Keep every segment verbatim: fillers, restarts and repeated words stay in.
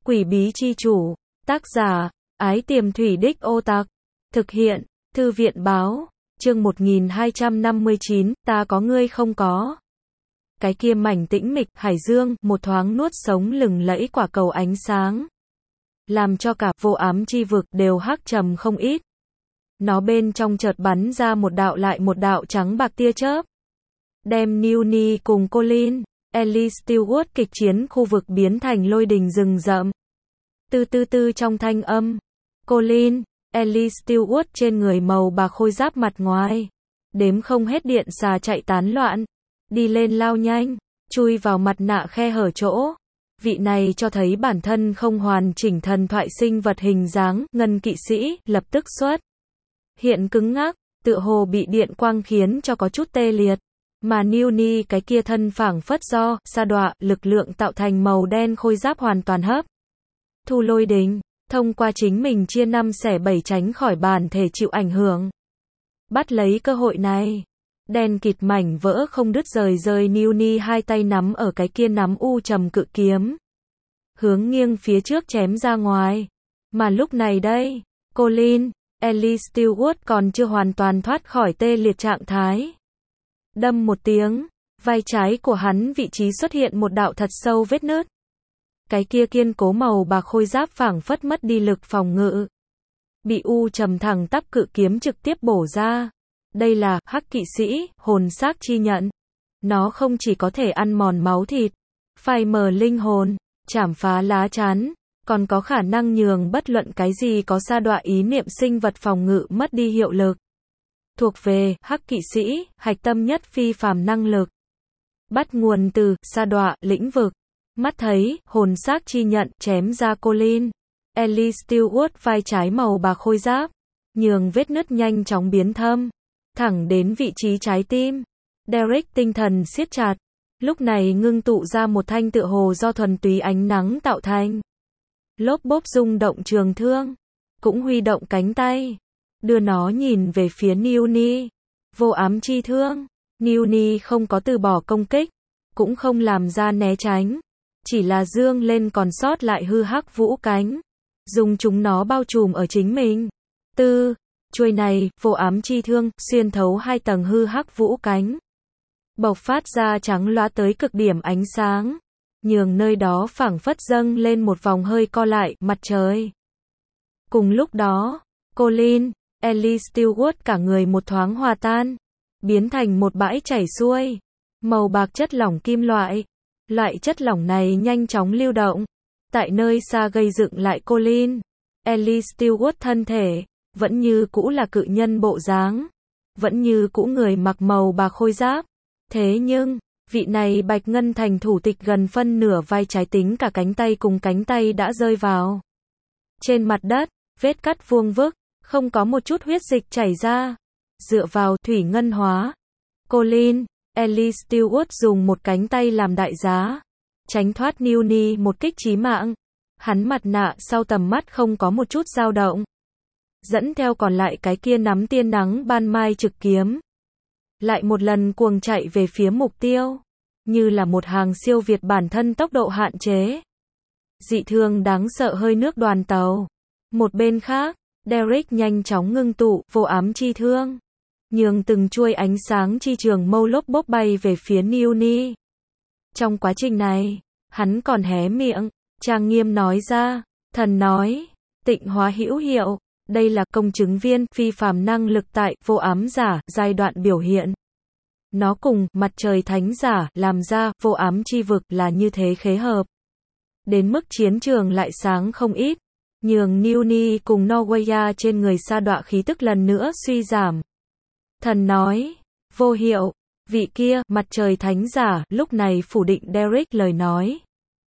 Quỷ bí chi chủ. Tác giả, Ái Tiềm Thủy Đích Ô Tặc. Thực hiện, Thư viện báo. Chương một nghìn hai trăm năm mươi chín, ta có ngươi không có. Cái kia mảnh tĩnh mịch, hải dương, một thoáng nuốt sống lừng lẫy quả cầu ánh sáng. Làm cho cả vô ám chi vực đều hắc trầm không ít. Nó bên trong chợt bắn ra một đạo lại một đạo trắng bạc tia chớp. Đem Newnie cùng Colin, Ellie Stewart kịch chiến khu vực biến thành lôi đình rừng rậm. Tư tư tư trong thanh âm. Colin, Ellie Stewart trên người màu bạc khôi giáp mặt ngoài. Đếm không hết điện xà chạy tán loạn. Đi lên lao nhanh, chui vào mặt nạ khe hở chỗ. Vị này cho thấy bản thân không hoàn chỉnh thần thoại sinh vật hình dáng, ngân kỵ sĩ, lập tức xuất hiện cứng ngắc, tựa hồ bị điện quang khiến cho có chút tê liệt. Mà Newnie cái kia thân phảng phất do, sa đọa, lực lượng tạo thành màu đen khôi giáp hoàn toàn hấp thu lôi đình, thông qua chính mình chia năm xẻ bảy tránh khỏi bản thể chịu ảnh hưởng. Bắt lấy cơ hội này, đen kịt mảnh vỡ không đứt rời rơi Newnie hai tay nắm ở cái kia nắm u trầm cự kiếm. Hướng nghiêng phía trước chém ra ngoài. Mà lúc này đây, Colin, Ellie Stewart còn chưa hoàn toàn thoát khỏi tê liệt trạng thái. Đâm một tiếng, vai trái của hắn vị trí xuất hiện một đạo thật sâu vết nứt. Cái kia kiên cố màu bạc khôi giáp phảng phất mất đi lực phòng ngự. Bị u trầm thẳng tắp cự kiếm trực tiếp bổ ra. Đây là hắc kỵ sĩ, hồn xác chi nhận. Nó không chỉ có thể ăn mòn máu thịt, phai mờ linh hồn, chảm phá lá chắn, còn có khả năng nhường bất luận cái gì có sa đọa ý niệm sinh vật phòng ngự mất đi hiệu lực. Thuộc về hắc kỵ sĩ, hạch tâm nhất phi phàm năng lực. Bắt nguồn từ sa đọa lĩnh vực. Mắt thấy, hồn xác chi nhận chém ra Colin, Ellie Stewart vai trái màu bạc khôi giáp, nhường vết nứt nhanh chóng biến thâm, thẳng đến vị trí trái tim. Derek tinh thần siết chặt, lúc này ngưng tụ ra một thanh tựa hồ do thuần túy ánh nắng tạo thành. Lốp bốp rung động trường thương, cũng huy động cánh tay, đưa nó nhìn về phía Newnie. Vô ám chi thương, Newnie không có từ bỏ công kích, cũng không làm ra né tránh, chỉ là dương lên còn sót lại hư hắc vũ cánh, dùng chúng nó bao trùm ở chính mình. Tư, chuôi này, vô ám chi thương, xuyên thấu hai tầng hư hắc vũ cánh, bộc phát ra trắng loá tới cực điểm ánh sáng, nhường nơi đó phảng phất dâng lên một vòng hơi co lại, mặt trời. Cùng lúc đó, Colin, Ellie Stewart cả người một thoáng hòa tan, biến thành một bãi chảy xuôi, màu bạc chất lỏng kim loại. Loại chất lỏng này nhanh chóng lưu động, tại nơi xa gây dựng lại Colin, Ellie Stewart thân thể, vẫn như cũ là cự nhân bộ dáng, vẫn như cũ người mặc màu bạc khôi giáp. Thế nhưng, vị này bạch ngân thành thủ tịch gần phân nửa vai trái tính cả cánh tay cùng cánh tay đã rơi vào trên mặt đất, vết cắt vuông vức, không có một chút huyết dịch chảy ra. Dựa vào thủy ngân hóa, Colin, Ellie Stewart dùng một cánh tay làm đại giá, tránh thoát Newnie một kích chí mạng. Hắn mặt nạ sau tầm mắt không có một chút dao động, dẫn theo còn lại cái kia nắm tia nắng ban mai trực kiếm, lại một lần cuồng chạy về phía mục tiêu, như là một hàng siêu việt bản thân tốc độ hạn chế. Dị thường đáng sợ hơi nước đoàn tàu. Một bên khác, Derek nhanh chóng ngưng tụ vô ám chi thương, nhường từng chuôi ánh sáng chi trường mâu lốp bốp bay về phía Newnie. Trong quá trình này, hắn còn hé miệng, trang nghiêm nói ra, thần nói, tịnh hóa hữu hiệu. Đây là công chứng viên phi phàm năng lực tại vô ám giả giai đoạn biểu hiện. Nó cùng mặt trời thánh giả làm ra vô ám chi vực là như thế khế hợp. Đến mức chiến trường lại sáng không ít, nhường Newnie cùng Norwaya trên người sa đọa khí tức lần nữa suy giảm. Thần nói, vô hiệu. Vị kia, mặt trời thánh giả, lúc này phủ định Derek lời nói.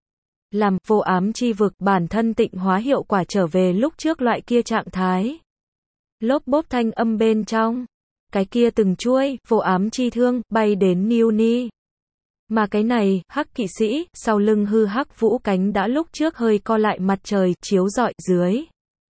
Làm vô ám chi vực bản thân tịnh hóa hiệu quả trở về lúc trước loại kia trạng thái. Lốp bốp thanh âm bên trong, cái kia từng chuôi vô ám chi thương bay đến Newnie. Mà cái này, hắc kỵ sĩ, sau lưng hư hắc vũ cánh đã lúc trước hơi co lại mặt trời chiếu rọi dưới,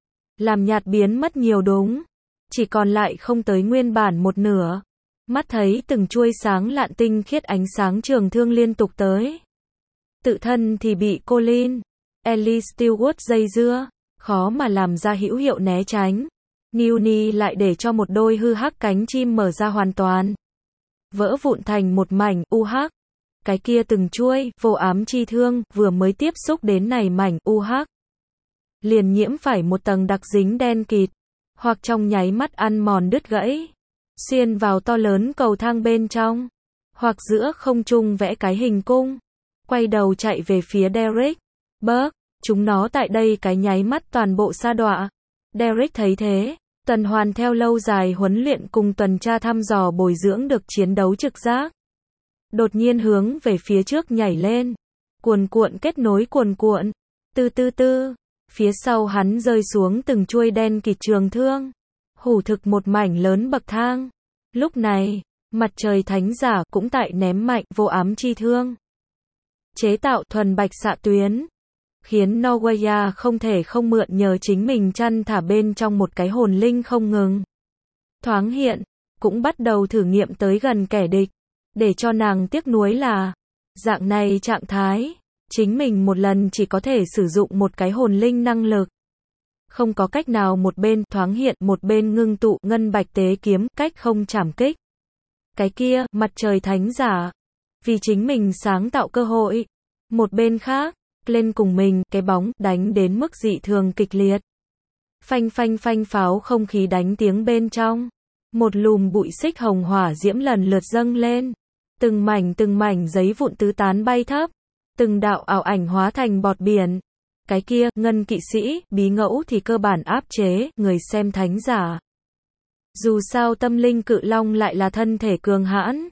làm nhạt biến mất nhiều đúng, chỉ còn lại không tới nguyên bản một nửa. Mắt thấy từng chuôi sáng lạn tinh khiết ánh sáng trường thương liên tục tới. Tự thân thì bị Colin, Ellie Stewart dây dưa, khó mà làm ra hữu hiệu né tránh. Newny lại để cho một đôi hư hắc cánh chim mở ra hoàn toàn. Vỡ vụn thành một mảnh, u hắc. Cái kia từng chuôi, vô ám chi thương, vừa mới tiếp xúc đến này mảnh, u hắc. Liền nhiễm phải một tầng đặc dính đen kịt, hoặc trong nháy mắt ăn mòn đứt gãy. Xuyên vào to lớn cầu thang bên trong, hoặc giữa không trung vẽ cái hình cung. Quay đầu chạy về phía Derek. Burke, chúng nó tại đây cái nháy mắt toàn bộ sa đọa. Derek thấy thế, tuần hoàn theo lâu dài huấn luyện cùng tuần tra thăm dò bồi dưỡng được chiến đấu trực giác. Đột nhiên hướng về phía trước nhảy lên. Cuồn cuộn kết nối cuồn cuộn. Tư tư tư. Phía sau hắn rơi xuống từng chuôi đen kịt trường thương. Hủ thực một mảnh lớn bậc thang. Lúc này, mặt trời thánh giả cũng tại ném mạnh vô ám chi thương. Chế tạo thuần bạch xạ tuyến. Khiến Norwaya không thể không mượn nhờ chính mình chăn thả bên trong một cái hồn linh không ngừng. Thoáng hiện, cũng bắt đầu thử nghiệm tới gần kẻ địch. Để cho nàng tiếc nuối là, dạng này trạng thái, chính mình một lần chỉ có thể sử dụng một cái hồn linh năng lực. Không có cách nào một bên thoáng hiện, một bên ngưng tụ ngân bạch tế kiếm, cách không chảm kích. Cái kia, mặt trời thánh giả, vì chính mình sáng tạo cơ hội. Một bên khác, lên cùng mình, cái bóng, đánh đến mức dị thường kịch liệt. Phanh phanh phanh pháo không khí đánh tiếng bên trong. Một lùm bụi xích hồng hỏa diễm lần lượt dâng lên. Từng mảnh từng mảnh giấy vụn tứ tán bay thấp. Từng đạo ảo ảnh hóa thành bọt biển. Cái kia, ngân kỵ sĩ, bí ngẫu thì cơ bản áp chế, người xem thánh giả. Dù sao tâm linh cự long lại là thân thể cường hãn.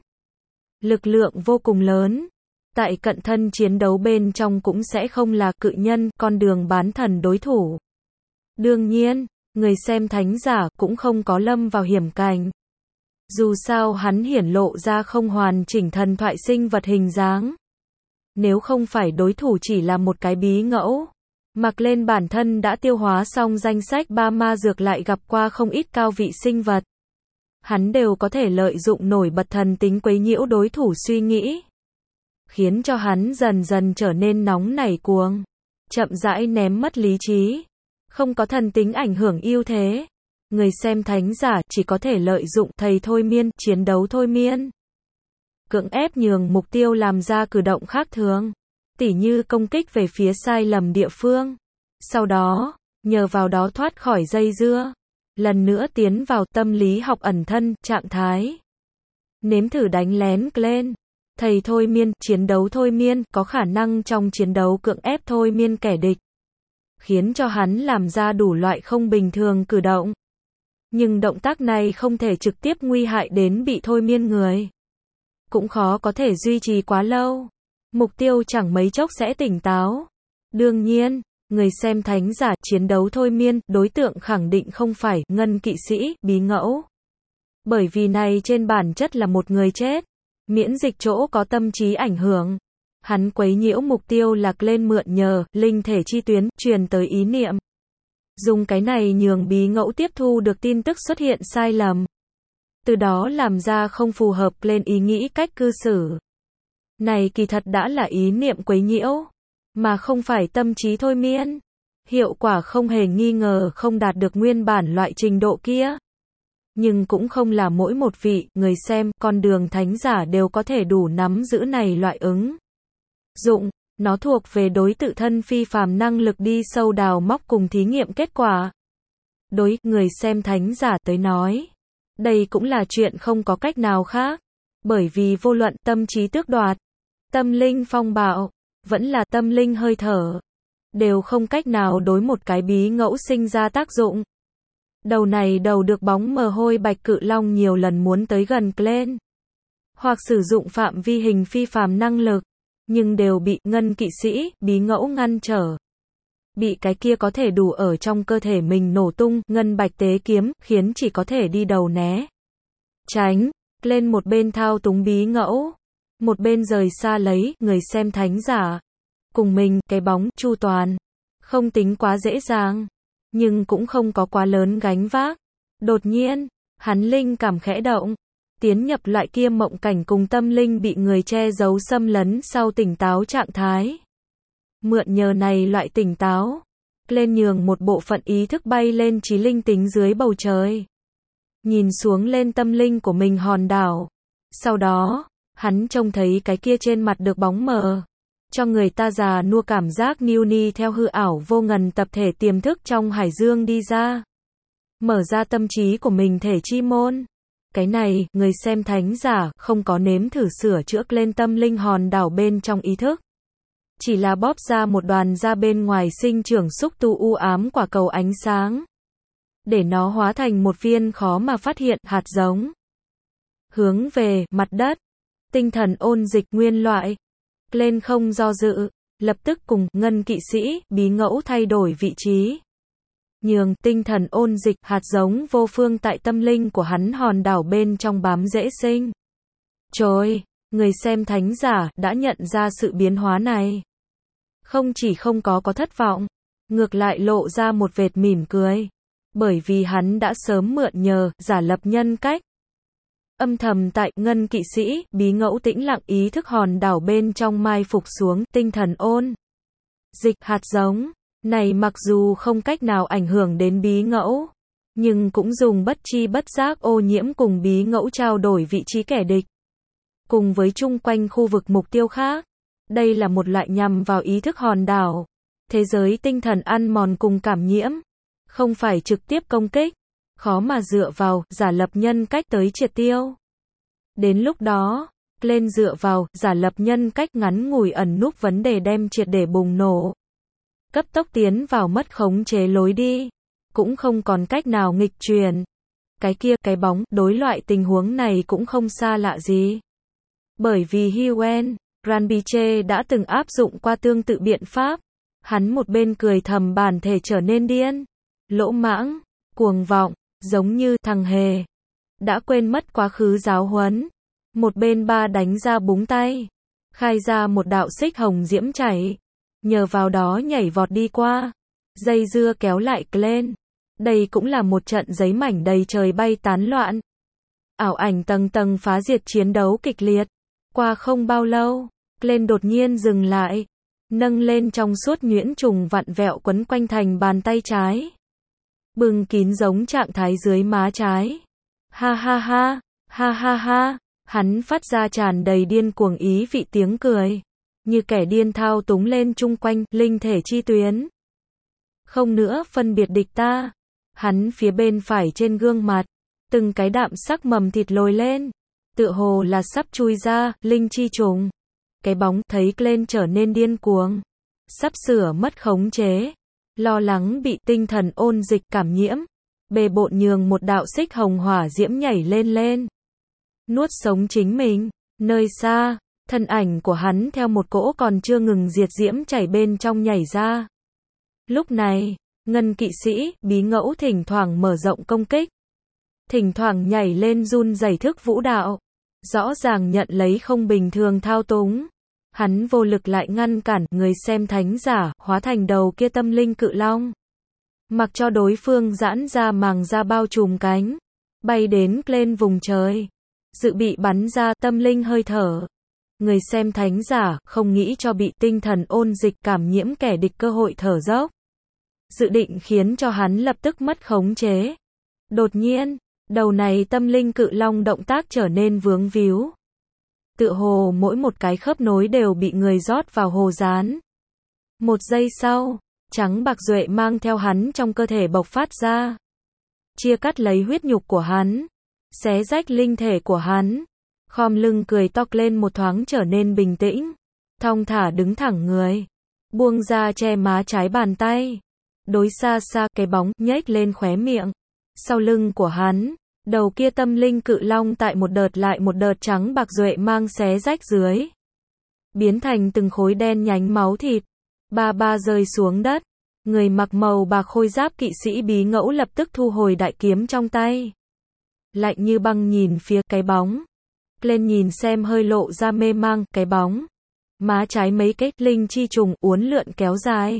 Lực lượng vô cùng lớn. Tại cận thân chiến đấu bên trong cũng sẽ không là cự nhân, con đường bán thần đối thủ. Đương nhiên, người xem thánh giả cũng không có lâm vào hiểm cảnh. Dù sao hắn hiển lộ ra không hoàn chỉnh thần thoại sinh vật hình dáng. Nếu không phải đối thủ chỉ là một cái bí ngẫu, mặc lên bản thân đã tiêu hóa xong danh sách ba ma dược lại gặp qua không ít cao vị sinh vật. Hắn đều có thể lợi dụng nổi bật thần tính quấy nhiễu đối thủ suy nghĩ. Khiến cho hắn dần dần trở nên nóng nảy cuồng. Chậm rãi ném mất lý trí. Không có thần tính ảnh hưởng ưu thế. Người xem thánh giả chỉ có thể lợi dụng thầy thôi miên, chiến đấu thôi miên. Cưỡng ép nhường mục tiêu làm ra cử động khác thường. Tỉ như công kích về phía sai lầm địa phương. Sau đó, nhờ vào đó thoát khỏi dây dưa. Lần nữa tiến vào tâm lý học ẩn thân, trạng thái. Nếm thử đánh lén lên. Thầy thôi miên, chiến đấu thôi miên, có khả năng trong chiến đấu cưỡng ép thôi miên kẻ địch. Khiến cho hắn làm ra đủ loại không bình thường cử động. Nhưng động tác này không thể trực tiếp nguy hại đến bị thôi miên người. Cũng khó có thể duy trì quá lâu. Mục tiêu chẳng mấy chốc sẽ tỉnh táo. Đương nhiên, người xem thánh giả chiến đấu thôi miên, đối tượng khẳng định không phải ngân kỵ sĩ, bí ngẫu. Bởi vì này trên bản chất là một người chết. Miễn dịch chỗ có tâm trí ảnh hưởng. Hắn quấy nhiễu mục tiêu lạc lên mượn nhờ, linh thể chi tuyến, truyền tới ý niệm. Dùng cái này nhường bí ngẫu tiếp thu được tin tức xuất hiện sai lầm. Từ đó làm ra không phù hợp lên ý nghĩ cách cư xử. Này kỳ thật đã là ý niệm quấy nhiễu, mà không phải tâm trí thôi miên. Hiệu quả không hề nghi ngờ không đạt được nguyên bản loại trình độ kia. Nhưng cũng không là mỗi một vị, người xem, con đường thánh giả đều có thể đủ nắm giữ này loại ứng dụng. Nó thuộc về đối tự thân phi phàm năng lực đi sâu đào móc cùng thí nghiệm kết quả. Đối người xem thánh giả tới nói, đây cũng là chuyện không có cách nào khác. Bởi vì vô luận tâm trí tước đoạt, tâm linh phong bạo, vẫn là tâm linh hơi thở, đều không cách nào đối một cái bí ngẫu sinh ra tác dụng. Đầu này đầu được bóng mờ hôi bạch cự long nhiều lần muốn tới gần Glenn, hoặc sử dụng phạm vi hình phi phàm năng lực, nhưng đều bị ngân kỵ sĩ, bí ngẫu ngăn trở. Bị cái kia có thể đủ ở trong cơ thể mình nổ tung, ngân bạch tế kiếm, khiến chỉ có thể đi đầu né. Tránh, lên một bên thao túng bí ngẫu, một bên rời xa lấy, người xem thánh giả. Cùng mình, cái bóng, chu toàn. Không tính quá dễ dàng, nhưng cũng không có quá lớn gánh vác. Đột nhiên, hắn linh cảm khẽ động. Tiến nhập loại kia mộng cảnh cùng tâm linh bị người che giấu xâm lấn sau tỉnh táo trạng thái. Mượn nhờ này loại tỉnh táo, lên nhường một bộ phận ý thức bay lên trí linh tính dưới bầu trời. Nhìn xuống lên tâm linh của mình hòn đảo. Sau đó, hắn trông thấy cái kia trên mặt được bóng mờ. Cho người ta già nua cảm giác Newni theo hư ảo vô ngần tập thể tiềm thức trong hải dương đi ra. Mở ra tâm trí của mình thể chi môn. Cái này, người xem thánh giả, không có nếm thử sửa chữa lên tâm linh hòn đảo bên trong ý thức. Chỉ là bóp ra một đoàn ra bên ngoài sinh trưởng xúc tu u ám quả cầu ánh sáng. Để nó hóa thành một viên khó mà phát hiện hạt giống. Hướng về mặt đất. Tinh thần ôn dịch nguyên loại. Lên không do dự. Lập tức cùng ngân kỵ sĩ bí ngẫu thay đổi vị trí. Nhường tinh thần ôn dịch hạt giống vô phương tại tâm linh của hắn hòn đảo bên trong bám dễ sinh. Trời, người xem thánh giả đã nhận ra sự biến hóa này. Không chỉ không có có thất vọng, ngược lại lộ ra một vệt mỉm cười. Bởi vì hắn đã sớm mượn nhờ giả lập nhân cách. Âm thầm tại ngân kỵ sĩ bí ngẫu tĩnh lặng ý thức hòn đảo bên trong mai phục xuống tinh thần ôn dịch hạt giống. Này mặc dù không cách nào ảnh hưởng đến bí ngẫu, nhưng cũng dùng bất chi bất giác ô nhiễm cùng bí ngẫu trao đổi vị trí kẻ địch. Cùng với chung quanh khu vực mục tiêu khác. Đây là một loại nhằm vào ý thức hòn đảo. Thế giới tinh thần ăn mòn cùng cảm nhiễm. Không phải trực tiếp công kích. Khó mà dựa vào giả lập nhân cách tới triệt tiêu. Đến lúc đó, lên dựa vào giả lập nhân cách ngắn ngủi ẩn núp vấn đề đem triệt để bùng nổ. Cấp tốc tiến vào mất khống chế lối đi. Cũng không còn cách nào nghịch truyền. Cái kia, cái bóng, đối loại tình huống này cũng không xa lạ gì. Bởi vì Huen Ranbiche đã từng áp dụng qua tương tự biện pháp. Hắn một bên cười thầm bản thể trở nên điên, lỗ mãng, cuồng vọng, giống như thằng hề. Đã quên mất quá khứ giáo huấn. Một bên ba đánh ra búng tay. Khai ra một đạo xích hồng diễm chảy. Nhờ vào đó nhảy vọt đi qua. Dây dưa kéo lại lên. Đây cũng là một trận giấy mảnh đầy trời bay tán loạn. Ảo ảnh tầng tầng phá diệt chiến đấu kịch liệt. Qua không bao lâu, lên đột nhiên dừng lại. Nâng lên trong suốt nhuyễn trùng vặn vẹo quấn quanh thành bàn tay trái. Bừng kín giống trạng thái dưới má trái. Ha ha ha, ha ha ha, hắn phát ra tràn đầy điên cuồng ý vị tiếng cười. Như kẻ điên thao túng lên chung quanh, linh thể chi tuyến. Không nữa phân biệt địch ta. Hắn phía bên phải trên gương mặt. Từng cái đạm sắc mầm thịt lồi lên. Tựa hồ là sắp chui ra, linh chi trùng. Cái bóng thấy lên trở nên điên cuồng. Sắp sửa mất khống chế. Lo lắng bị tinh thần ôn dịch cảm nhiễm. Bề bộn nhường một đạo xích hồng hỏa diễm nhảy lên lên. Nuốt sống chính mình. Nơi xa, thân ảnh của hắn theo một cỗ còn chưa ngừng diệt diễm chảy bên trong nhảy ra. Lúc này, ngân kỵ sĩ, bí ngẫu thỉnh thoảng mở rộng công kích. Thỉnh thoảng nhảy lên run rẩy thức vũ đạo. Rõ ràng nhận lấy không bình thường thao túng. Hắn vô lực lại ngăn cản người xem thánh giả, hóa thành đầu kia tâm linh cự long. Mặc cho đối phương giãn ra màng ra bao trùm cánh. Bay đến lên vùng trời. Dự bị bắn ra tâm linh hơi thở. Người xem thánh giả, không nghĩ cho bị tinh thần ôn dịch cảm nhiễm kẻ địch cơ hội thở dốc. Dự định khiến cho hắn lập tức mất khống chế. Đột nhiên, đầu này tâm linh cự long động tác trở nên vướng víu. Tựa hồ mỗi một cái khớp nối đều bị người rót vào hồ dán. Một giây sau, trắng bạc duệ mang theo hắn trong cơ thể bộc phát ra. Chia cắt lấy huyết nhục của hắn. Xé rách linh thể của hắn. Khom lưng cười to lên một thoáng trở nên bình tĩnh. Thong thả đứng thẳng người. Buông ra che má trái bàn tay. Đối xa xa cái bóng nhếch lên khóe miệng. Sau lưng của hắn, đầu kia tâm linh cự long tại một đợt lại một đợt trắng bạc duệ mang xé rách dưới. Biến thành từng khối đen nhánh máu thịt. Ba ba rơi xuống đất. Người mặc màu bạc khôi giáp kỵ sĩ bí ngẫu lập tức thu hồi đại kiếm trong tay. Lạnh như băng nhìn phía cái bóng. Lên nhìn xem hơi lộ ra mê mang cái bóng. Má trái mấy cái linh chi trùng uốn lượn kéo dài.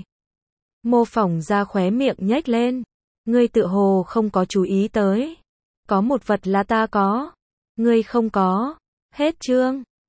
Mô phỏng ra khóe miệng nhếch lên. Ngươi tự hồ không có chú ý tới. Có một vật là ta có. Ngươi không có. Hết chương.